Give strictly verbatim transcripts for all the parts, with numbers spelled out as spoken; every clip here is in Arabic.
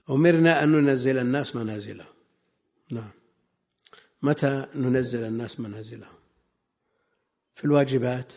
أمرنا أن ننزل الناس منازلهم. نعم. متى ننزل الناس منازلهم؟ في الواجبات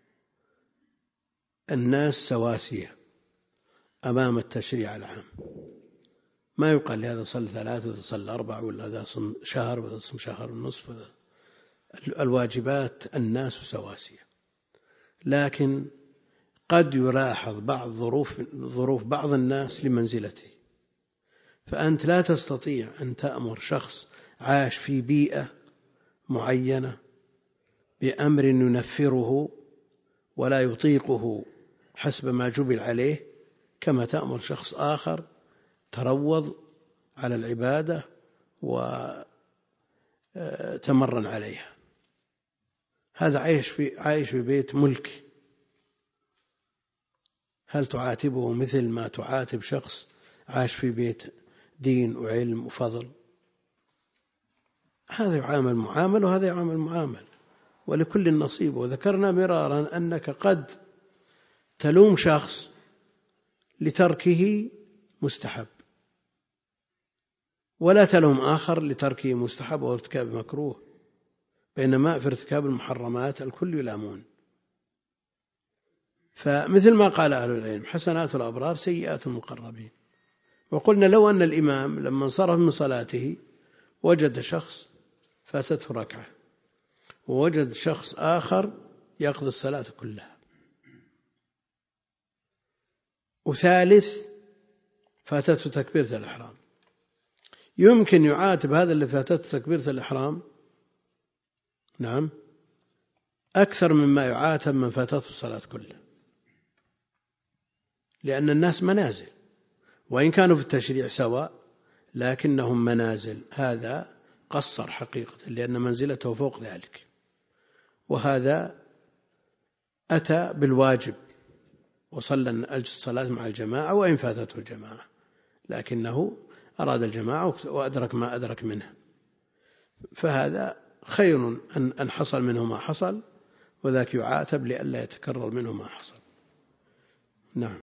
الناس سواسية أمام التشريع العام، ما يقال لهذا صل ثلاث وهذا صل أربع، ولا هذا صم شهر وهذا صم شهر ونصف. الواجبات الناس سواسية، لكن قد يلاحظ بعض ظروف ظروف بعض الناس لمنزلته، فأنت لا تستطيع أن تأمر شخص عاش في بيئة معينة بأمر ينفره ولا يطيقه حسب ما جبل عليه، كما تأمر شخص آخر تروض على العبادة وتمرن عليها. هذا عايش في عايش في بيت ملك، هل تعاتبه مثل ما تعاتب شخص عاش في بيت دين وعلم وفضل؟ هذا يعامل معامل وهذا يعامل معامل، ولكل نصيب. وذكرنا مرارا أنك قد تلوم شخص لتركه مستحب، ولا تلوم آخر لتركه مستحب وارتكاب مكروه، بينما في ارتكاب المحرمات الكل يلامون. فمثل ما قال أهل العلم: حسنات الأبرار سيئات المقربين. وقلنا لو أن الإمام لما انصرف من صلاته وجد شخص فاتته ركعة ووجد شخص آخر يقضي الصلاة كلها، وثالث فاتته تكبيرة الإحرام، يمكن يعاتب هذا اللي فاتته تكبيرة الإحرام نعم أكثر مما يعاتب من فاتته الصلاة كلها، لأن الناس منازل، وإن كانوا في التشريع سواء لكنهم منازل. هذا قصر حقيقة لأن منزلته فوق ذلك، وهذا أتى بالواجب وصلى الصلاة مع الجماعة وإن فاتته الجماعة، لكنه أراد الجماعة وأدرك ما أدرك منه، فهذا خير أن حصل منه ما حصل، وذاك يعاتب لئلا يتكرر منه ما حصل. نعم.